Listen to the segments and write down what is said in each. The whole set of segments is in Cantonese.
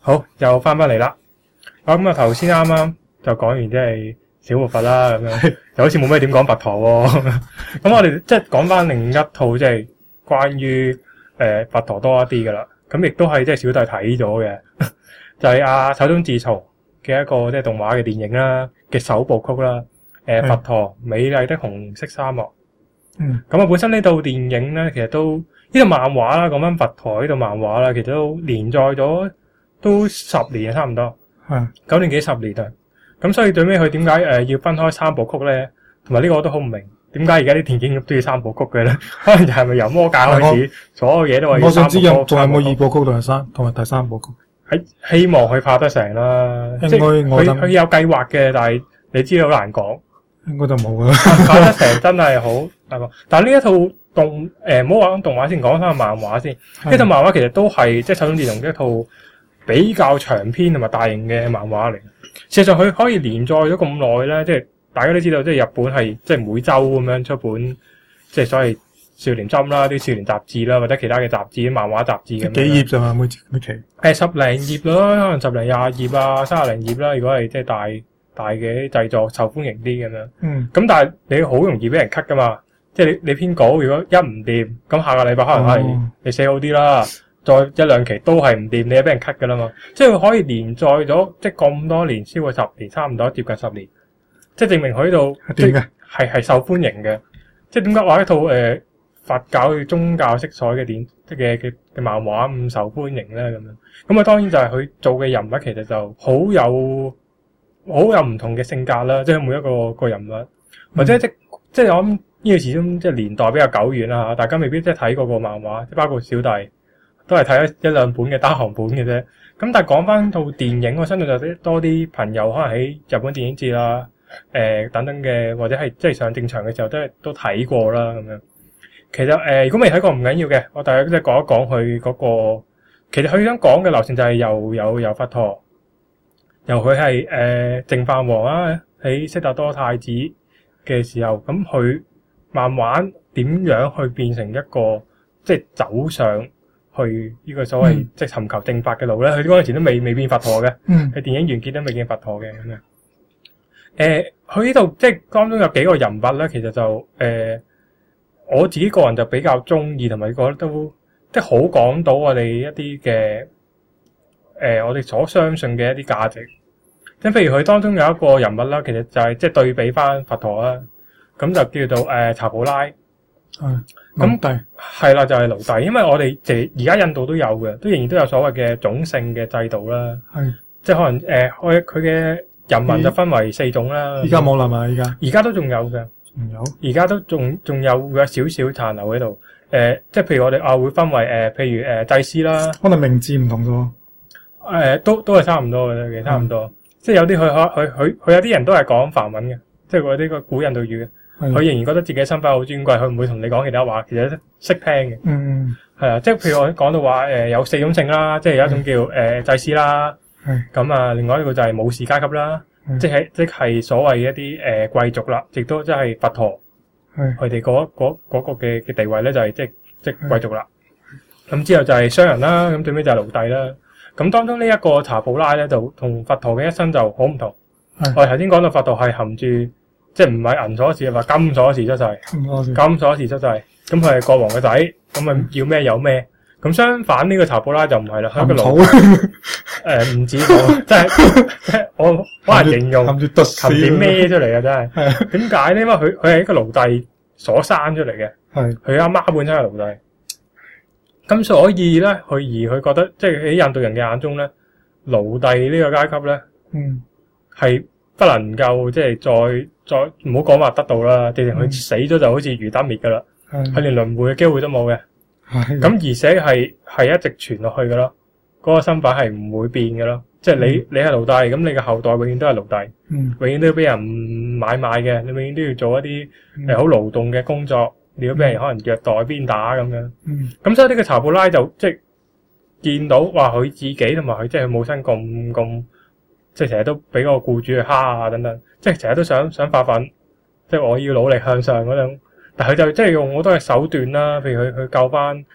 好，又翻嚟啦。咁啊，頭先啱啱就講完即係小活佛啦，咁樣就好似冇咩點講佛陀喎。咁我哋即係講翻另一套即係關於佛陀多一啲噶啦。咁亦都係即係小弟睇咗嘅，就係手冢治蟲嘅一個即係動畫嘅電影啦嘅首部曲啦。佛陀美麗的紅色沙漠。咁啊，本身呢套電影咧，其實都呢套漫畫啦，講翻佛陀呢套漫畫啦，其實都連載咗都10年差唔多，9年幾10年啊。咁所以最尾佢點解要分開3部曲咧？同埋呢個我都好唔明，點解而家啲電影都要3部曲嘅咧？可能就係咪由魔界開始，所有嘢都係要3部曲。 我想知仲有冇2部曲同埋第3部曲？ 希望佢拍得成啦，即係佢有計劃嘅，但係你知道好難講。 應該就冇噶啦， 拍得成真係好大個。但係呢一套唔好話講動畫先，講翻個漫畫先。呢套漫畫其實都係即係手冢治蟲嘅一套比較長篇同埋大型嘅漫畫嚟。事實上佢可以連載咗咁耐咧，即係大家都知道，即係日本係即係每周咁樣出本，即係所謂少年針啦、啲少年雜誌啦，或者其他嘅雜誌、漫畫雜誌咁樣。 幾頁咋嘛？每期 10零頁咯，可能10零20頁啊，30零頁啦。如果係即係大嘅製作受歡迎啲咁樣，咁但係你好容易俾人 cut 噶嘛，即係你編稿如果一唔掂，咁下個禮拜可能係你寫好啲啦，再1-2期都係唔掂，你就俾人 cut 噶啦嘛。即係佢可以連載咗即係咁多年，超過10年，差唔多接近10年，即係證明佢呢度係受歡迎嘅。即係點解話一套佛教嘅宗教色彩嘅嘅漫畫咁受歡迎咧？咁啊當然就係佢做嘅人物其實就好有唔同嘅性格啦，即係每一個人物，或者即係我諗呢個始終即係年代比較久遠啦嚇，大家未必即係睇過個漫畫，即係包括小弟都係睇咗1-2本嘅單行本嘅啫。咁但係講翻套電影，我相信就多啲朋友可能喺日本電影節啦、等等嘅，或者係即係上正場嘅時候都睇過啦咁樣。其實如果未睇過唔緊要嘅，我大家即係講一講佢嗰個，其實佢想講嘅流程就係由佛陀。由佢係淨飯王啦，喺悉達多太子嘅時候，咁佢慢慢點樣去變成一個即係走上去呢個所謂即係尋求正法嘅路咧？佢嗰陣時都未變佛陀嘅，喺電影完結都未見佛陀嘅咁樣。佢呢度即係當中有幾個人物咧，其實就我自己個人就比較中意，同埋覺得都即係好講到我哋一啲嘅。我哋所相信嘅一啲價值，即係譬如佢當中有一個人物啦，其實就係即係對比翻佛陀啦，咁就叫做查普拉，咁係啦，就係奴隸，因為我哋而家印度都有嘅，都仍然都有所謂嘅種姓嘅制度啦，即係可能佢嘅人民就分為4種啦。 而家冇啦嘛？而家都仲有嘅，而家都仲有少少殘留喺度。即係譬如我哋會分為譬如祭司啦， 可能名字唔同咗。 都係差唔多嘅啫，其實差唔多。即係有啲佢有啲人都係講梵文嘅，即係嗰啲個古印度語嘅。佢仍然覺得自己身份好尊貴，佢唔會同你講其他話，其實識聽嘅。係啊，即係譬如我講到話有4種姓啦，即係有一種叫祭司啦。咁啊，另外一個就係武士階級啦，即係所謂一啲貴族啦，亦都即係佛陀。佢哋嗰個嘅地位咧就係即係貴族啦。咁之後就係商人啦，咁最尾就係奴隸啦。咁當中呢一個查普拉咧，就同佛陀嘅一生就好唔同。我哋頭先講到佛陀係含住，即係唔係銀鎖匙，話金鎖匙出世，金鎖匙出世。咁佢係國王嘅仔，咁啊要咩有咩。咁相反呢個查普拉就唔係啦，係一個奴隸。唔止土，即係我可能形容含住孭出嚟嘅真係。點解咧？因為佢係一個奴隸所生出嚟嘅，佢阿媽本身係奴隸。咁所以咧，佢覺得即係喺印度人嘅眼中咧，奴隸呢個階級咧，係不能夠即係再唔好講話得到啦，直情佢死咗就好似魚燈滅噶啦，佢連輪迴嘅機會都冇嘅。咁而且係一直傳落去噶咯，嗰個身份係唔會變嘅咯。即係你係奴隸，咁你嘅後代永遠都係奴隸，永遠都要俾人買賣嘅，你永遠都要做一啲好勞動嘅工作。你要俾人可能虐待鞭打咁樣，咁所以呢個查普拉就即係見到話佢自己同埋佢即係佢母親咁，即係成日都俾個僱主去蝦啊等等，即係成日都想發奮，即係我要努力向上嗰種。但係佢就即係用好多嘅手段啦，譬如佢救翻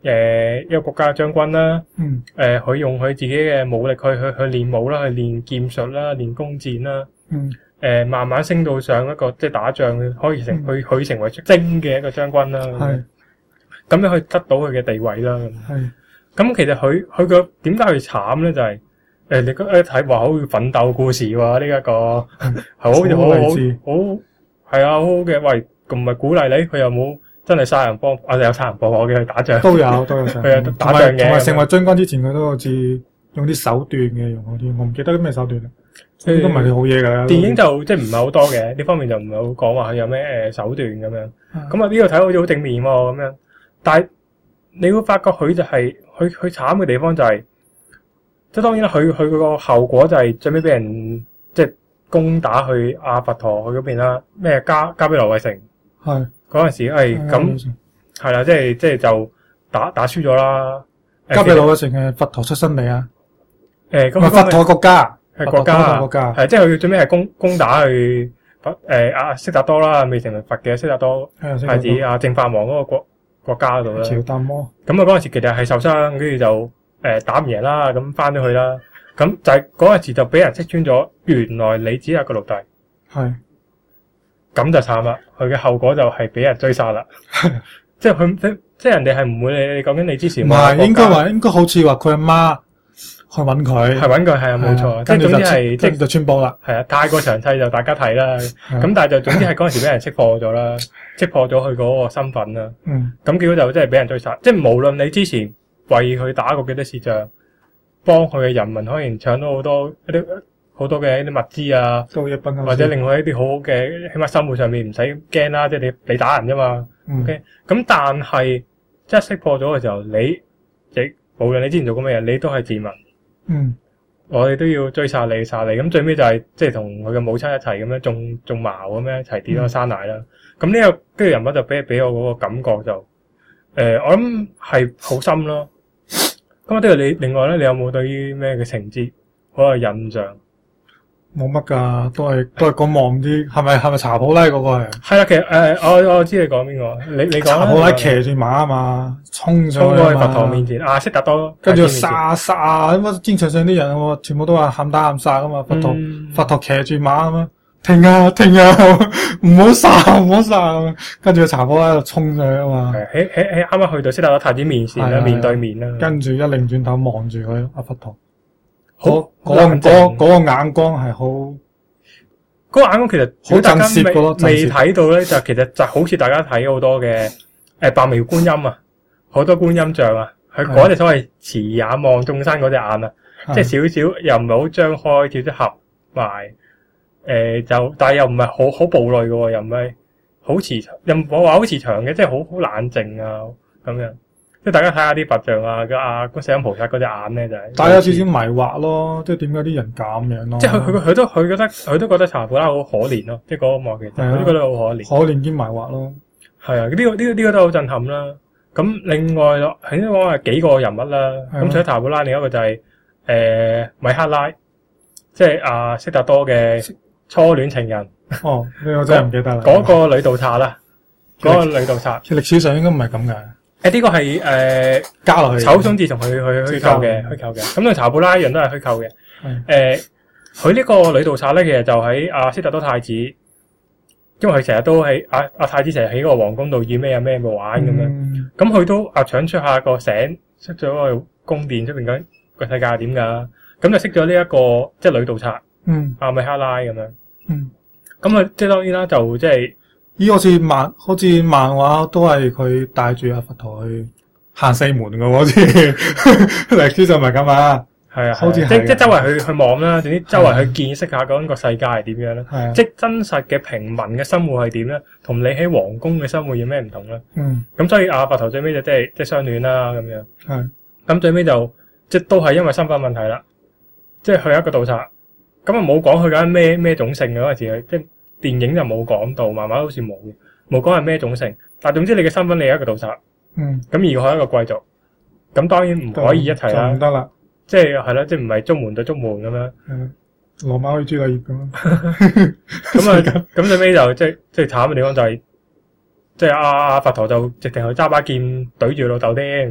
一個國家嘅將軍啦。 嗯。 佢用佢自己嘅武力去練武啦，去練劍術啦，練弓箭啦。 嗯。 慢慢升到上一個即係打仗可以佢成為精嘅一個將軍啦。 係。 咁樣去得到佢嘅地位啦。 係。 咁其實佢個點解佢慘咧？就係你一睇話好奮鬥故事喎，呢一個係好係啊，好好嘅。喂，咁唔係鼓勵你，佢又冇真係殺人幫，有殺人幫我嘅去打仗都有佢係打仗嘅。 同埋成為將軍之前，佢都好似用啲手段嘅，用嗰啲我唔記得啲咩手段啦。呢都唔係好嘢㗎。 電影就即係唔係好多嘅，呢方面就唔係好講話佢有咩手段咁樣。咁啊呢個睇好似好正面喎咁樣，但係你會發覺佢就係佢慘嘅地方就係，即係當然啦，佢個後果就係最尾俾人即係攻打去阿佛陀去嗰邊啦，咩加比羅衛城係嗰陣時咁係啦，即係就打輸咗啦。 加比羅衛城係佛陀出身嚟啊？ 咁佛陀國家係國家係即係佢最尾係攻打去阿悉達多啦，未成為佛嘅悉達多太子阿淨飯王嗰個國家嗰度啦。 朝達摩咁嗰陣時其實係受傷，跟住就打唔贏啦，咁翻咗去啦。咁就係嗰陣時就俾人識穿咗，原來你只係個奴隸。 係。 咁就慘啦，佢嘅後果就係俾人追殺啦。即係人哋係唔會理你究竟你之前唔係應該好似話佢阿媽去揾佢，係啊冇錯。即係總之係即係就穿幫啦。 係啊，太過詳細就大家睇啦。咁但係就總之係嗰陣時俾人識破咗啦，識破咗佢嗰個身份啦。咁結果就即係俾人追殺。即係無論你之前為佢打過幾多次仗，幫佢嘅人民可能搶到好多嘅一啲物資啊，或者令佢一啲好好嘅起碼生活上面唔使驚啦。即係你打人啫嘛。OK， 咁但係即係識破咗嘅時候，你亦無論你之前做過咩嘢，你都係自民。我哋都要追殺你。咁最尾就係即係同佢嘅母親一齊咁樣種茅咁樣一齊跌咗山崖啦。咁呢個跟住人物就俾我嗰個感覺就我諗係好深咯。咁呢個你另外咧，你有冇對於咩嘅情節好有印象？ 冇乜㗎，都係講望啲，係咪查普拉嗰個係？ 係啦，其實我知你講邊個，你講查普拉騎住馬啊嘛，衝過去佛陀面前，悉達多， 跟住殺咁啊！戰場上啲人全部都話喊打喊殺㗎嘛，佛陀騎住馬啊嘛，停啊，唔好殺，跟住查普拉就衝上去啊嘛。 喺啱啱去到悉達多太子面前啦，面對面啦， 跟住一擰轉頭望住佢阿佛陀。嗰個眼光係好， 嗰個眼光其實好震懾咯。未睇到咧，就其實就好似大家睇好多嘅白眉觀音啊，好多觀音像啊，佢嗰隻所謂慈眼望眾生嗰隻眼啊，即係少少又唔係好張開，少少合埋，但係又唔係好暴戾嘅，又唔係好慈祥，又唔好話好慈祥嘅，即係好冷靜啊咁樣。即係大家睇下啲佛像啊，觀世音菩薩嗰隻眼咧就係， 但係有少少迷惑咯，即係點解啲人咁樣咯？ 即係佢都覺得查普拉好可憐咯，即係嗰個幕其實佢都覺得好可憐，可憐兼迷惑咯。 係啊，呢個都好震撼啦。咁另外咯，頭先講係幾個人物啦。咁除咗查普拉，另一個就係米克拉，即係悉達多嘅初戀情人。 哦，呢個真係唔記得啦。 嗰個女盜賊啦，嗰個女盜賊， 歷史上應該唔係咁嘅。 呢個係加落去， 手中自從佢虛構嘅。咁同查普拉一樣都係虛構嘅。佢呢個女盜賊咧，其實就喺悉達多太子，因為佢成日都喺阿太子成日喺個皇宮度要咩有咩玩咁樣。咁佢都搶出下個醒，識咗個宮殿出邊講個世界係點㗎。咁就識咗呢一個即係女盜賊，阿米克拉咁樣。咁即係當然啦，就即係。 好似漫畫都係佢帶住阿佛陀去行四門嘅，好似歷史上唔係咁啊。係啊，好似即係周圍去望啦，總之周圍去見識下嗰個世界係點樣咧。即係真實嘅平民嘅生活係點咧，同你喺皇宮嘅生活有咩唔同咧？咁所以阿佛陀最尾就即係相戀啦咁樣。咁最尾就即係都係因為身份問題啦，即係佢係一個盜賊，咁啊冇講佢緊咩種姓嘅嗰陣時，即係。電影就冇講到，慢慢好似冇講係咩種姓，但係總之你嘅身份你係一個盜賊，咁而佢係一個貴族，咁當然唔可以一齊啦，唔得啦，即係係啦，即係唔係竹門對竹門咁樣，羅馬去朱麗葉咁樣， 咁最尾就即係慘嘅地方就係，即係阿佛陀就直情去揸把劍懟住老豆添，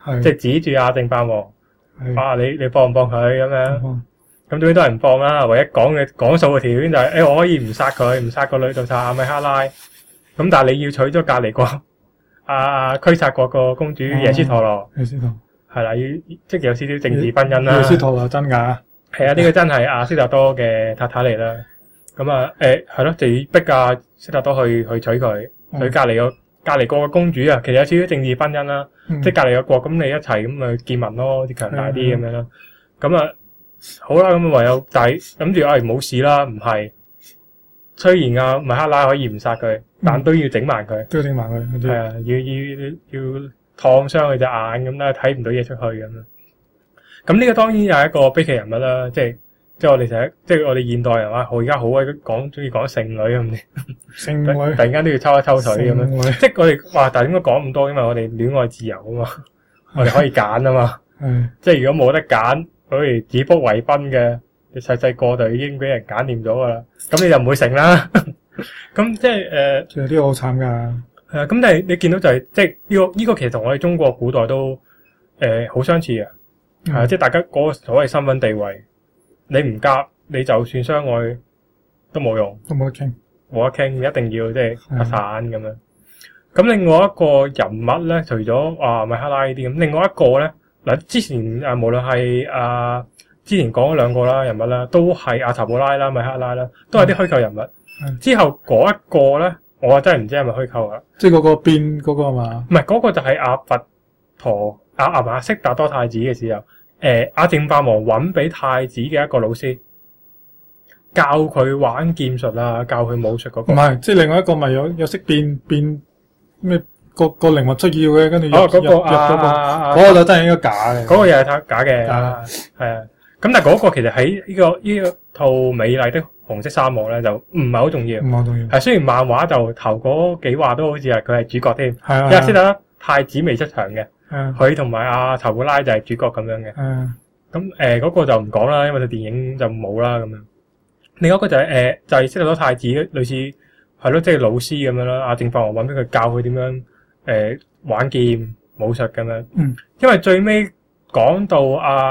即係指住阿正法王，你幫唔幫佢咁樣？咁總之都係唔幫啦。唯一講數嘅條件就係，我可以唔殺佢，唔殺個女，就殺阿米哈拉。咁但係你要娶咗隔離國驅殺國個公主耶斯陀羅。 耶斯陀係啦，即係有少少政治婚姻啦。 耶斯陀羅真㗎？ 係啊，呢個真係阿悉達多嘅太太嚟啦。咁啊，係咯，就要逼阿悉達多去娶佢，娶隔離國嘅公主啊。其實有少少政治婚姻啦，即係隔離個國，咁你一齊咁咪結盟咯，啲強大啲咁樣啦。咁啊，好啦，咁唯有但係諗住冇事啦，唔係。雖然阿米哈拉可以唔殺佢，但都要整埋佢。都要整埋佢。係啊，要燙傷佢隻眼咁啦，睇唔到嘢出去咁樣。咁呢個當然又係一個悲劇人物啦，即係我哋成日，即係我哋現代人話，我而家好鬼中意講剩女咁，剩女突然間都要抽一抽水咁樣，即係我哋話，但係點解講咁多？因為我哋戀愛自由啊嘛，我哋可以揀啊嘛，即係如果冇得揀，好似指腹為婚嘅，你細細個就已經俾人揀掂咗噶啦，咁你就唔會剩啦。咁即係其實呢個好慘噶。 係啊，咁但係你見到就係即係呢個其實同我哋中國古代都好相似啊。係啊，即係大家嗰個所謂身份地位，你唔夾，你就算相愛都冇用， 都冇得傾， 冇得傾，一定要即係打散咁樣。咁另外一個人物咧，除咗米哈拉呢啲咁，另外一個咧嗱，之前無論係之前講咗兩個啦人物啦，都係阿查布拉啦、米哈拉啦，都係啲虛構人物。之後嗰一個咧，我真係唔知係咪虛構啊？ 即係嗰個變嗰個嘛？ 唔係，嗰個就係阿佛陀阿悉達多太子嘅時候。阿正法王揾俾太子嘅一個老師，教佢玩劍術啊，教佢武術嗰個。唔係，即係另外一個咪有識變咩個靈魂出竅嘅，跟住嗰個就真係應該假嘅。嗰個又係假嘅，係啊。咁但係嗰個其實喺呢個套美麗的紅色沙漠咧，就唔係好重要。唔係好重要。係雖然漫畫就頭嗰幾話都好似係佢係主角添，因為悉達多太子未出場嘅。佢同埋阿查布拉就係主角咁樣嘅。咁嗰個就唔講啦，因為佢電影就冇啦咁樣。另外一個就係就係悉達多太子，類似係咯，即係老師咁樣啦。阿正法王揾俾佢教佢點樣玩劍武術咁樣。因為最尾講到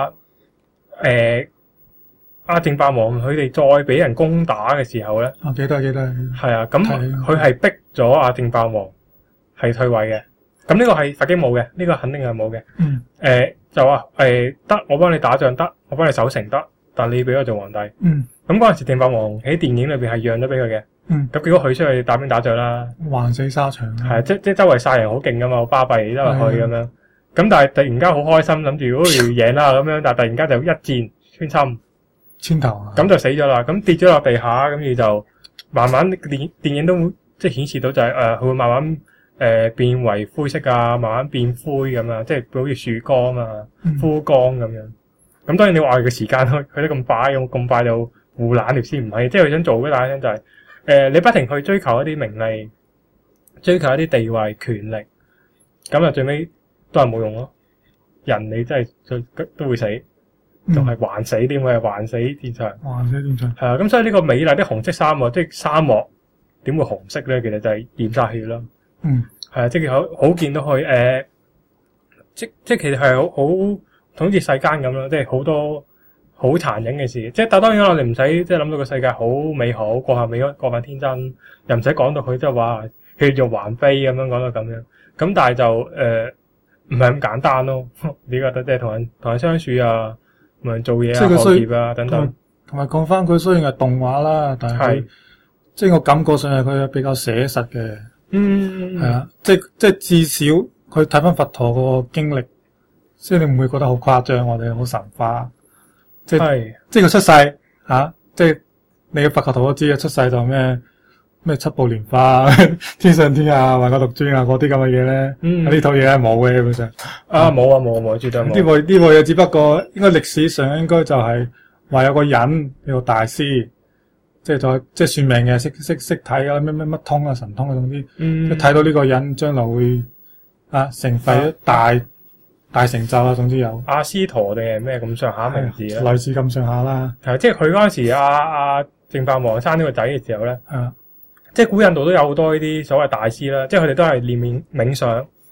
阿正法王佢哋再俾人攻打嘅時候咧，記得係啊。咁佢係逼咗阿正法王係退位嘅。咁呢個係佛經冇嘅，呢個肯定係冇嘅。就話得，我幫你打仗得，我幫你守城得，但你俾我做皇帝。咁嗰陣時正法王喺電影裏邊係讓咗俾佢嘅。咁結果佢出去打兵打仗啦，橫死沙場。係即係周圍殺人好勁噶嘛，好巴閉周圍去咁樣。咁但係突然間好開心，諗住如果要贏啦咁樣，但係突然間就一箭穿心，穿頭啊！咁就死咗啦。咁跌咗落地下，咁就慢慢電影都即係顯示到就係佢會慢慢。變為灰色啊，慢慢變灰咁啊，即係好似樹幹啊、枯乾咁樣。咁當然你話佢嘅時間去得咁快，咁快就護懶條先唔係，即係佢想做俾大家聽就係你不停去追求一啲名利，追求一啲地位、權力，咁啊最尾都係冇用咯。人你真係都會死，仲係還死添，佢係還死戰場。還死戰場係啊，咁所以呢個美麗的紅色沙漠，即係沙漠點會紅色咧？其實就係染晒血咯。係啊，即係好見到佢即係其實係好似世間咁咯，即係好多好殘忍嘅事。即係但當然我哋唔使即係諗到個世界好美好，過分天真，又唔使講到佢即係話血肉橫飛咁樣講到咁樣。咁但係就唔係咁簡單咯。你覺得即係同人相處啊，同人做嘢啊、學業啊等等。同埋講翻佢雖然係動畫啦，但係即係我感覺上係佢係比較寫實嘅。係啊，即係至少佢睇翻佛陀個經歷，即係你唔會覺得好誇張，我哋好神化。即係佢出世即係你嘅佛教徒都知嘅，出世就咩七步蓮花、天上天下、萬國獨尊啊嗰啲咁嘅嘢咧。呢套嘢係冇嘅基本上。冇，絕對冇。呢部嘢只不過應該歷史上應該就係話有個人有個大師。即係算命嘅，識睇啊，乜通啊，神通啊，總之，一睇到呢個人將來會成佛大成就啊，總之有阿斯陀定係咩咁上下名字咧？類似咁上下啦。係即係佢嗰陣時阿正法王生呢個仔嘅時候咧，即係古印度都有好多呢啲所謂大師啦，即係佢哋都係練冥想，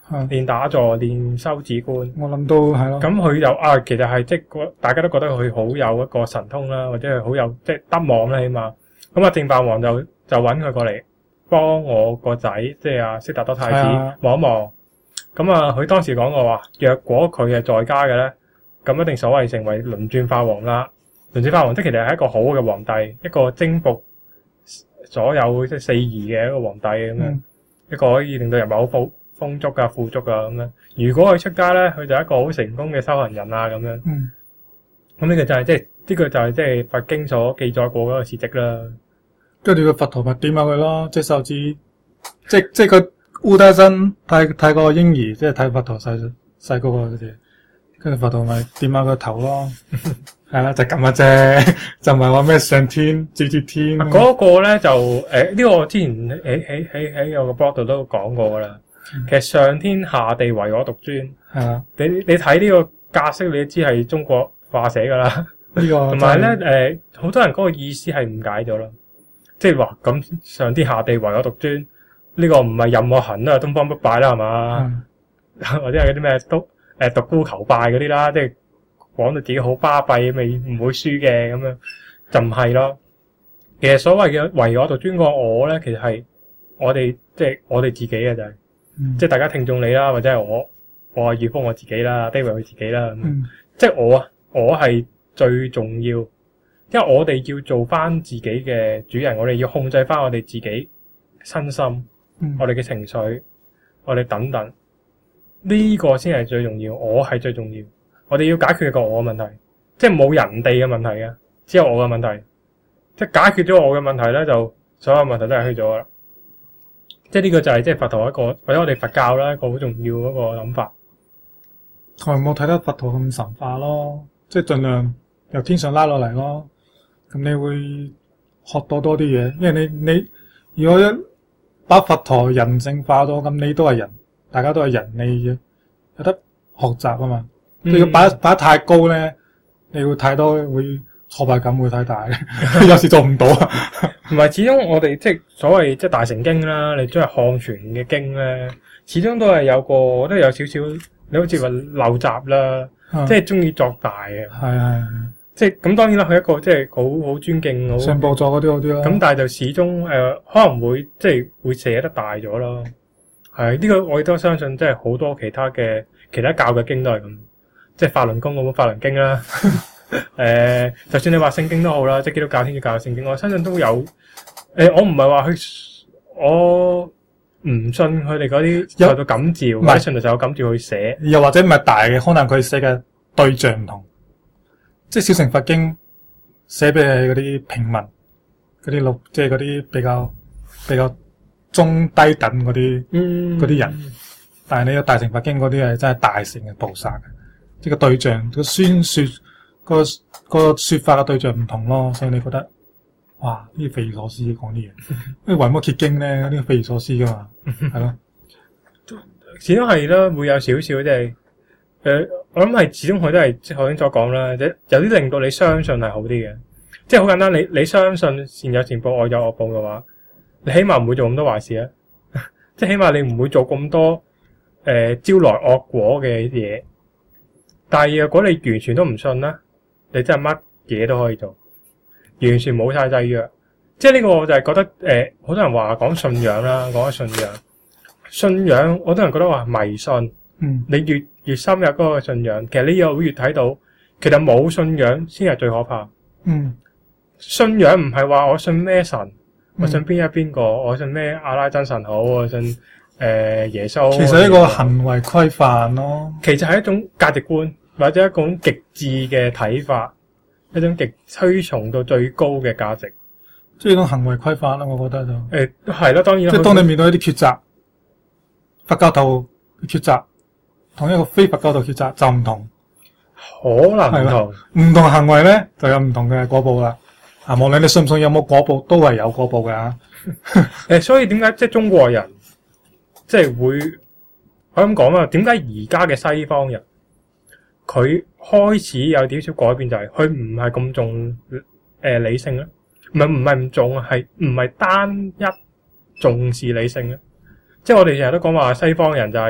練打坐、練修止觀。 我諗到係咯。 咁佢就其實係即係大家都覺得佢好有一個神通啦，或者係好有即係德望啦，起碼。咁正法王就揾佢過嚟幫我個仔，即係阿悉達多太子望一望。咁佢當時講過話，若果佢係在家嘅咧，咁一定所謂成為輪轉法王啦。輪轉法王即係其實係一個好嘅皇帝，一個征服所有即係四夷嘅一個皇帝咁樣，一個可以令到人民好豐足啊、富足啊咁樣。如果佢出家咧，佢就係一個好成功嘅修行人啊咁樣。咁呢個就係呢個就係即係佛經所記載過嗰個事蹟啦。 跟住個佛陀咪點下佢咯，隻手指，即係佢烏低身睇個嬰兒，即係睇佛陀細個嗰隻，跟住佛陀咪點下個頭咯，係啦，就咁嘅啫，就唔係話咩上天接天。 嗰個咧就呢個我之前喺我個 blog 度都講過噶啦。其實上天下地唯我獨尊， 係啊， 你睇呢個格式，你都知係中國化寫噶啦。呢個同埋咧好多人嗰個意思係誤解咗咯。即係話咁上天下地唯我獨尊，呢個唔係任我行啦，東方不敗啦，係嘛？或者係嗰啲咩獨孤求敗嗰啲啦，即係講到自己好巴閉，未唔會輸嘅咁樣，就唔係咯。其實所謂嘅唯我獨尊個我咧，其實係我哋即係我哋自己嘅就係，即係大家聽眾你啦，或者係我係要幫我自己啦，低為佢自己啦。即係我係最重要。因為我哋要做翻自己嘅主人，我哋要控制翻我哋自己身心，我哋嘅情緒，我哋等等，呢個先係最重要。我係最重要，我哋要解決一個我嘅問題，即係冇人哋嘅問題嘅，只有我嘅問題。即係解決咗我嘅問題咧，就所有問題都係虛咗啦。即係呢個就係即係佛陀一個或者我哋佛教啦一個好重要嗰個諗法。 我冇睇得佛陀咁神化咯，即係盡量由天上拉落嚟咯。咁你會學到多啲嘢，因為你如果一把佛陀人性化咗，咁你都係人，大家都係人，你有得學習啊嘛。你要擺得太高咧，你會太多會挫敗感會太大，有時做唔到啊。 唔係，始終我哋即係所謂即係大乘經啦，你即係漢傳嘅經咧，始終都係都有少少，你好似話陋習啦，即係中意作大嘅。係。即係咁，當然啦，佢一個即係好尊敬、好上部座嗰啲啦。 咁但係就始終可能會即係會寫得大咗咯。係呢個我亦都相信，即係好多其他教嘅經都係咁，即係法輪功嗰本法輪經啦。就算你話聖經都好啦，即係基督教、天主教嘅聖經，我相信都有。我唔係話我唔信佢哋嗰啲受到感召，或者信就受到感召去寫， 又或者唔係大嘅，可能佢寫嘅對象唔同。即係小乘佛經寫俾嗰啲平民，嗰啲即係嗰啲比較中低等嗰啲人。但係你有大乘佛經嗰啲係真係大乘嘅菩薩嘅，即係個對象個宣說個說法嘅對象唔同咯，所以你覺得哇呢啲匪夷所思講啲嘢，因為維摩詰經咧呢個匪夷所思噶嘛，係咯， 始終係啦，會有少少即係。我諗係始終佢都係即係頭先所講啦，有啲令到你相信係好啲嘅，即係好簡單。你相信善有善報，惡有惡報嘅話，你起碼唔會做咁多壞事啊！即係起碼你唔會做咁多招來惡果嘅嘢。但係如果你完全都唔信啦，你真係乜嘢都可以做，完全冇晒制約。即係呢個我就係覺得好多人話講信仰啦，講緊信仰，好多人覺得話迷信。你越深入嗰個信仰，其實你又越睇到，其實冇信仰先係最可怕。信仰唔係話我信咩神，我信邊個，我信咩阿拉真神好，我信耶穌。其實一個行為規範咯， 其實係一種價值觀或者一種極致嘅睇法，一種極推崇到最高嘅價值， 即係一種行為規範啦。我覺得就係啦，當然即係當你面對一啲抉擇，佛教徒抉擇。同一個非佛教徒抉擇就唔同， 可能唔同行為咧就有唔同嘅果報啦。無論你信唔信有冇果報，都係有果報嘅。 所以點解即係中國人即係會可以咁講啊？點解而家嘅西方人佢開始有少少改變，就係佢唔係咁重理性咧，唔係唔重，係唔係單一重視理性咧？即係我哋成日都講話西方人就係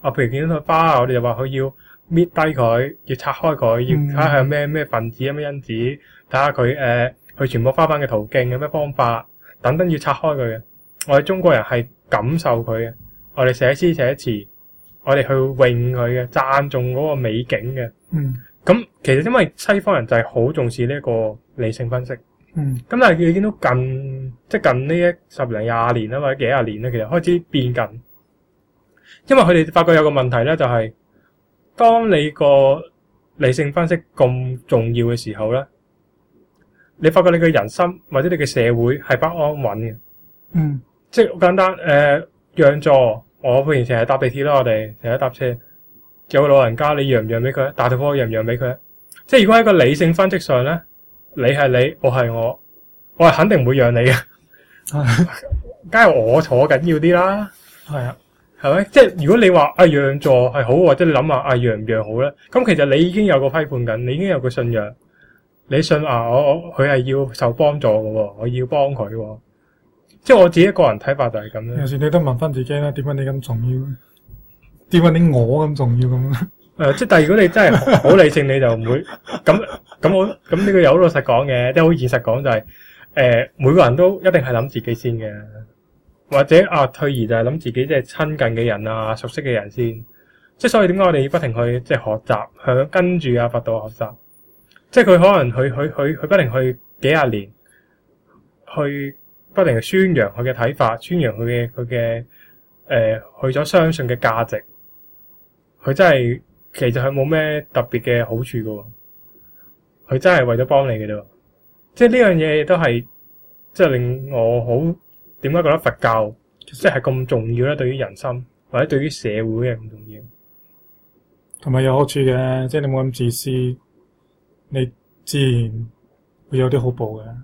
譬如見到朵花，我哋就話佢要搣低佢，要拆開佢，要睇下咩分子、咩因子，睇下佢佢傳播花瓣嘅途徑有咩方法，等等要拆開佢嘅。我哋中國人係感受佢嘅，我哋寫詩寫詞，我哋去詠佢嘅，讚頌嗰個美景嘅。咁其實因為西方人就係好重視呢一個理性分析。咁但係你見到近呢10零20年啦，或者幾廿年咧，其實開始變緊。因為佢哋發覺有個問題咧，就係當你個理性分析咁重要嘅時候咧，你發覺你嘅人心或者你嘅社會係不安穩嘅。即係好簡單，讓座，我平時成日搭地鐵啦，我哋成日搭車，有個老人家，你讓唔讓俾佢？大肚婆讓唔讓俾佢？即係如果喺個理性分析上咧，你係你，我係我係肯定唔會讓你嘅，梗係我坐緊要啲啦，係啊，係咪？即係如果你話讓座係好，或者你諗下讓唔讓好咧，咁其實你已經有個批判緊，你已經有個信仰，你信佢係要受幫助嘅，我要幫佢喎。即係我自己個人睇法就係咁樣。有時你都問翻自己啦，點解你咁重要？點解你我咁重要咁？即係但係如果你真係好理性，你就唔會咁呢個有好老實講嘅，即係好現實講就係每個人都一定係諗自己先嘅，或者退而就係諗自己即係親近嘅人啊、熟悉嘅人先。即係所以點解我哋要不停去即係學習，向跟住佛道學習。即係佢可能佢不停去幾廿年去。不停去宣揚佢嘅睇法，宣揚佢嘅佢所相信嘅價值。佢真係其實佢冇咩特別嘅好處㗎，佢真係為咗幫你嘅啫。即係呢樣嘢都係即係令我好點解覺得佛教即係咁重要咧？對於人心或者對於社會係咁重要，同埋有好處嘅。即係你冇咁自私，你自然會有啲好報嘅。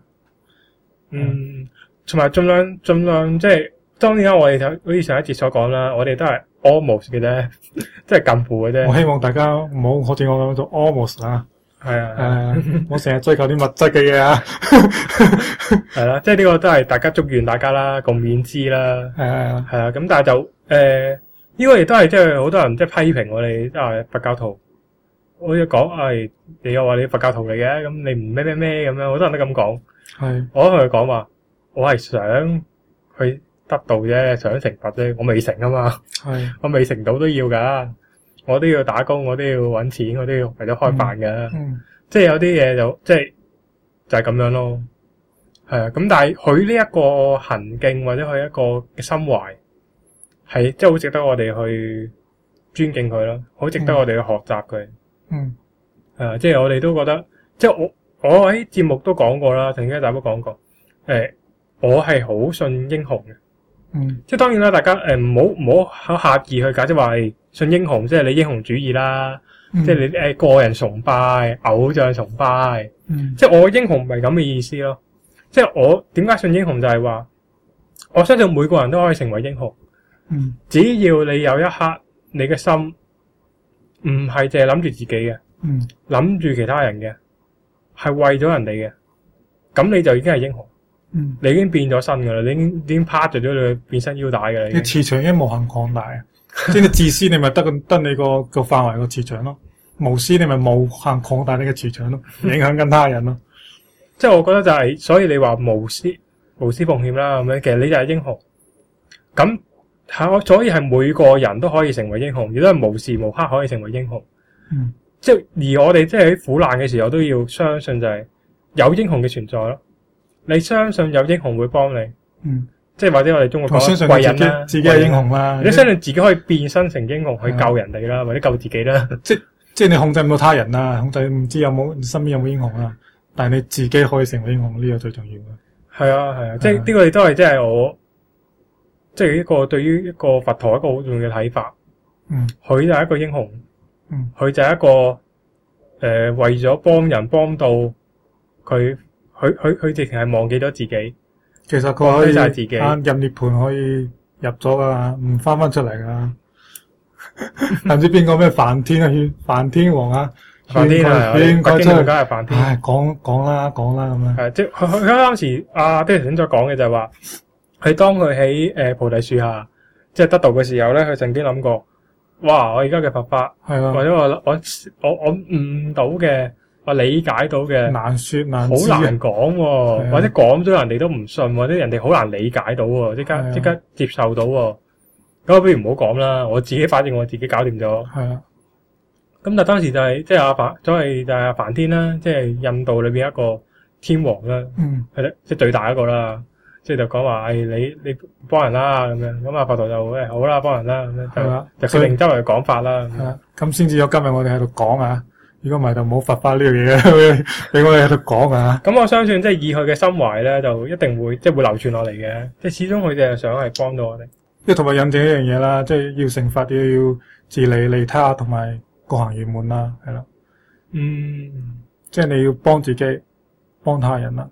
同埋盡量即係，當然啦，我哋好似上一節所講啦，我哋都係 almost 嘅啫，即係近乎嘅啫。我希望大家唔好好似我咁做 almost 啦。係啊，我成日追求啲物質嘅嘢啊。係啦，即係呢個都係大家祝願大家啦，共勉之啦。係啊，咁但係就呢個亦都係即係好多人即係批評我哋即係佛教徒。我要講你又話你佛教徒嚟嘅，咁你唔咩咁樣，好多人都咁講。係，我同佢講話。我係想去得道啫，想成佛啫，我未成啊嘛。係，我未成到都要噶，我都要打工，我都要搵錢，我都要為咗開飯噶。即係有啲嘢就係咁樣咯。係啊，咁但係佢呢一個行徑或者佢一個嘅心懷，係即係好值得我哋去尊敬佢咯，好值得我哋去學習佢。即係我哋都覺得，即係我喺節目都講過啦，曾經喺大波講過，我係好信英雄嘅，即係當然啦，大家唔好刻意去解釋話信英雄，即係你英雄主義啦，即係你個人崇拜、偶像崇拜，即係我英雄唔係咁嘅意思咯。即係我點解信英雄就係話，我相信每個人都可以成為英雄，只要你有一刻你嘅心唔係淨係諗住自己嘅，諗住其他人嘅，係為咗人哋嘅，咁你就已經係英雄。你已經變咗身噶啦，你已經趴着咗你變身腰帶噶啦。你磁場已經無限擴大，即係你自私，你咪得你個範圍個磁場咯；無私，你咪無限擴大你嘅磁場咯，影響緊他人咯。即係我覺得就係，所以你話無私奉獻啦，咁樣其實你就係英雄。咁所以係每個人都可以成為英雄，亦都係無時無刻可以成為英雄。即係而我哋即係喺苦難嘅時候都要相信就係有英雄嘅存在咯。你相信有英雄會幫你，即係或者我哋中國講貴人啦，自己係英雄啦，你相信自己可以變身成英雄去救人哋啦，或者救自己啦。即係你控制唔到他人啦，控制唔知你身邊有冇英雄啦，但係你自己可以成為英雄，呢個最重要嘅。係啊，即係呢個亦都係即係我，即係一個對於一個佛陀一個好重要嘅睇法。佢就係一個英雄，佢就係一個為咗幫人幫到佢。佢直情係忘記咗自己，其實佢可以晒自己入涅盤可以入咗噶，唔翻出嚟噶。唔知邊個咩梵天啊，梵天王啊，梵天啊，北京更加係梵天。唉，講啦咁樣。係即係佢當時阿爹頭先所講嘅就係話，佢當佢喺菩提樹下即係得道嘅時候咧，佢曾經諗過， 哇！我而家嘅佛法， 係啊， 或者我悟到嘅，我理解到嘅， 難說難知， 好難講喎，或者講咗人哋都唔信，或者人哋好難理解到喎，即刻接受到喎。咁我不如唔好講啦，我自己反正我自己搞掂咗。 係啊。 咁但當時就係即係阿梵天啦，即係印度裏邊一個天王啦，係啦，即係最大一個啦。即係就講話，你幫人啦咁樣。咁阿佛陀就好啦，幫人啦咁樣，就決定周圍講法啦。 係啊，咁先至有今日我哋喺度講啊。如果唔係就冇佛法呢樣嘢俾我哋喺度講啊。 咁我相信即係以佢嘅心懷咧，就一定會即係會流傳落嚟嘅。即係始終佢哋係想係幫到我哋。 即係同埋印證一樣嘢啦，即係要成佛要自利利他，同埋各行圓滿啦，係啦。即係你要幫自己，幫他人啦。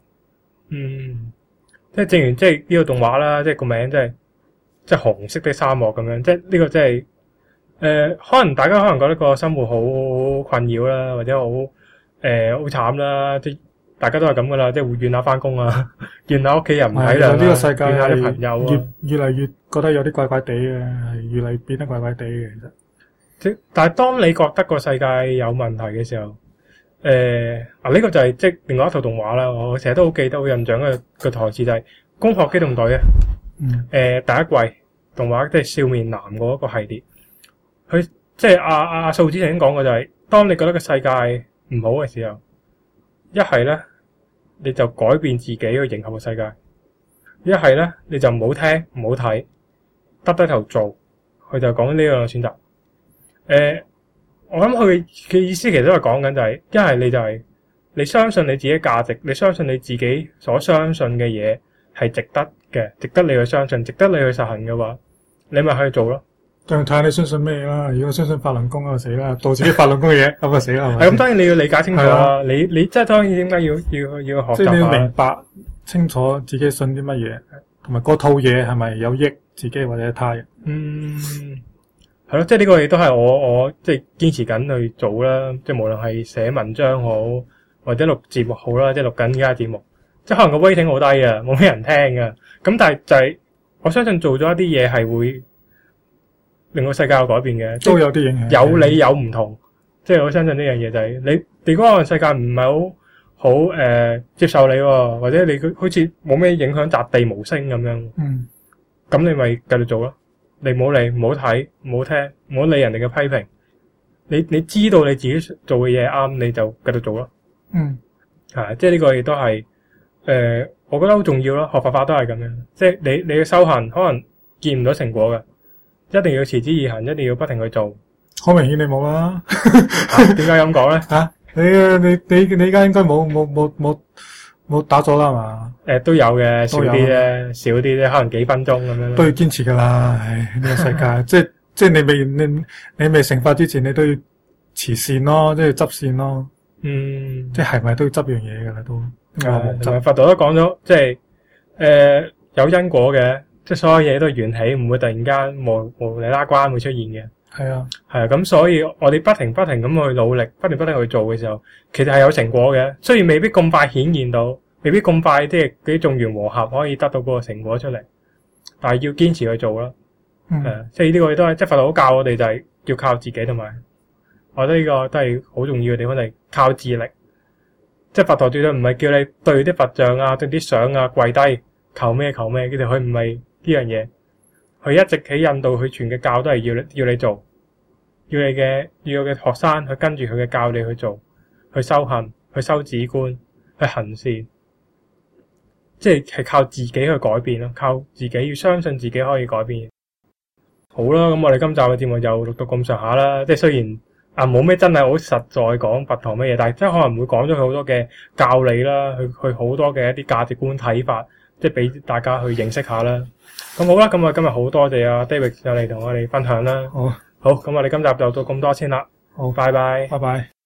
即係正如即係呢個動畫啦，即係個名即係紅色的沙漠咁樣，即係呢個即係可能大家可能覺得個生活好困擾啦，或者好慘啦，即係大家都係咁噶啦，即係會怨下翻工啊，怨下屋企人唔體諒啦， 呢個世界怨下啲朋友啊， 越嚟越覺得有啲怪怪地嘅，係越嚟變得怪怪地嘅，其實。 但係當你覺得個世界有問題嘅時候，呢個就係即係另外一套動畫啦。我成日都好記得好印象嘅個台詞就係《攻殼機動隊》啊。第一季動畫即係笑面男嗰個系列，佢即係阿素子曾經講過就係，當你覺得個世界唔好嘅時候，一係咧你就改變自己去迎合個世界，一係咧你就唔好聽唔好睇，低頭做。佢就講呢樣選擇。我諗佢嘅意思其實都係講緊就係，一係你就係你相信你自己價值，你相信你自己所相信嘅嘢係值得嘅，值得你去相信，值得你去實行嘅話，你咪去做咯。 就睇下你相信咩啦。如果相信法輪功就死啦，做自己法輪功嘅嘢咁就死啦。 係咁，當然你要理解清楚啦。你即係當然點解要學習？ 即係你要明白清楚自己信啲乜嘢，同埋嗰套嘢係咪有益自己或者他人。 係咯，即係呢個亦都係我即係堅持緊去做啦。即係無論係寫文章好，或者錄節目好啦，即係錄緊而家節目，即係可能個 rating 好低啊，冇咩人聽㗎。咁但係就係我相信做咗一啲嘢係會令個世界有改變嘅， 都有啲影響， 有你有唔同。即係我相信呢樣嘢就係你嗰個世界唔係好接受你喎，或者你好似冇咩影響，擲地無聲咁樣。咁你咪繼續做咯。你唔好理，唔好睇，唔好聽，唔好理人哋嘅批評。你知道你自己做嘅嘢啱，你就繼續做咯。即係呢個亦都係我覺得好重要咯。學佛法都係咁樣，即係你嘅修行可能見唔到成果嘅，一定要持之以恆，一定要不停去做。 好明顯你冇啦。 點解咁講咧？ 你而家應該冇打咗啦嘛？ 都有嘅，少啲啫，少啲啫，可能幾分鐘咁樣。 都要堅持噶啦，呢個世界，即係你未成法之前，你都要持線咯，即係執線咯。即係咪都要執樣嘢噶啦都。 同埋佛陀都講咗，即係有因果嘅，即係所有嘢都係緣起，唔會突然間無厘啦關會出現嘅。係啊，咁所以我哋不停咁去努力，不停去做嘅時候，其實係有成果嘅。雖然未必咁快顯現到，未必咁快即係嗰啲眾緣和合可以得到嗰個成果出嚟，但係要堅持去做啦。即係呢個都係即係佛陀教我哋就係要靠自己，同埋我覺得呢個都係好重要嘅地方，就係靠自力。即係佛陀絕對唔係叫你對啲佛像啊、對啲相啊跪低求咩，其實佢唔係呢樣嘢。佢一直喺印度，佢傳嘅教都係要你做，要嘅學生去跟住佢嘅教你去做，去修行，去修止觀，去行善，即係靠自己去改變咯，靠自己要相信自己可以改變。好啦，咁我哋今集嘅節目就錄到咁上下啦。即係雖然冇咩真係好實在講佛陀乜嘢，但係即係可能會講咗佢好多嘅教理啦，佢好多嘅一啲價值觀睇法，即係俾大家去認識下啦。咁好啦，咁啊今日好多謝阿 David 上嚟同我哋分享啦。好，咁我哋今集就到咁多先啦。 好， 拜拜。 拜拜。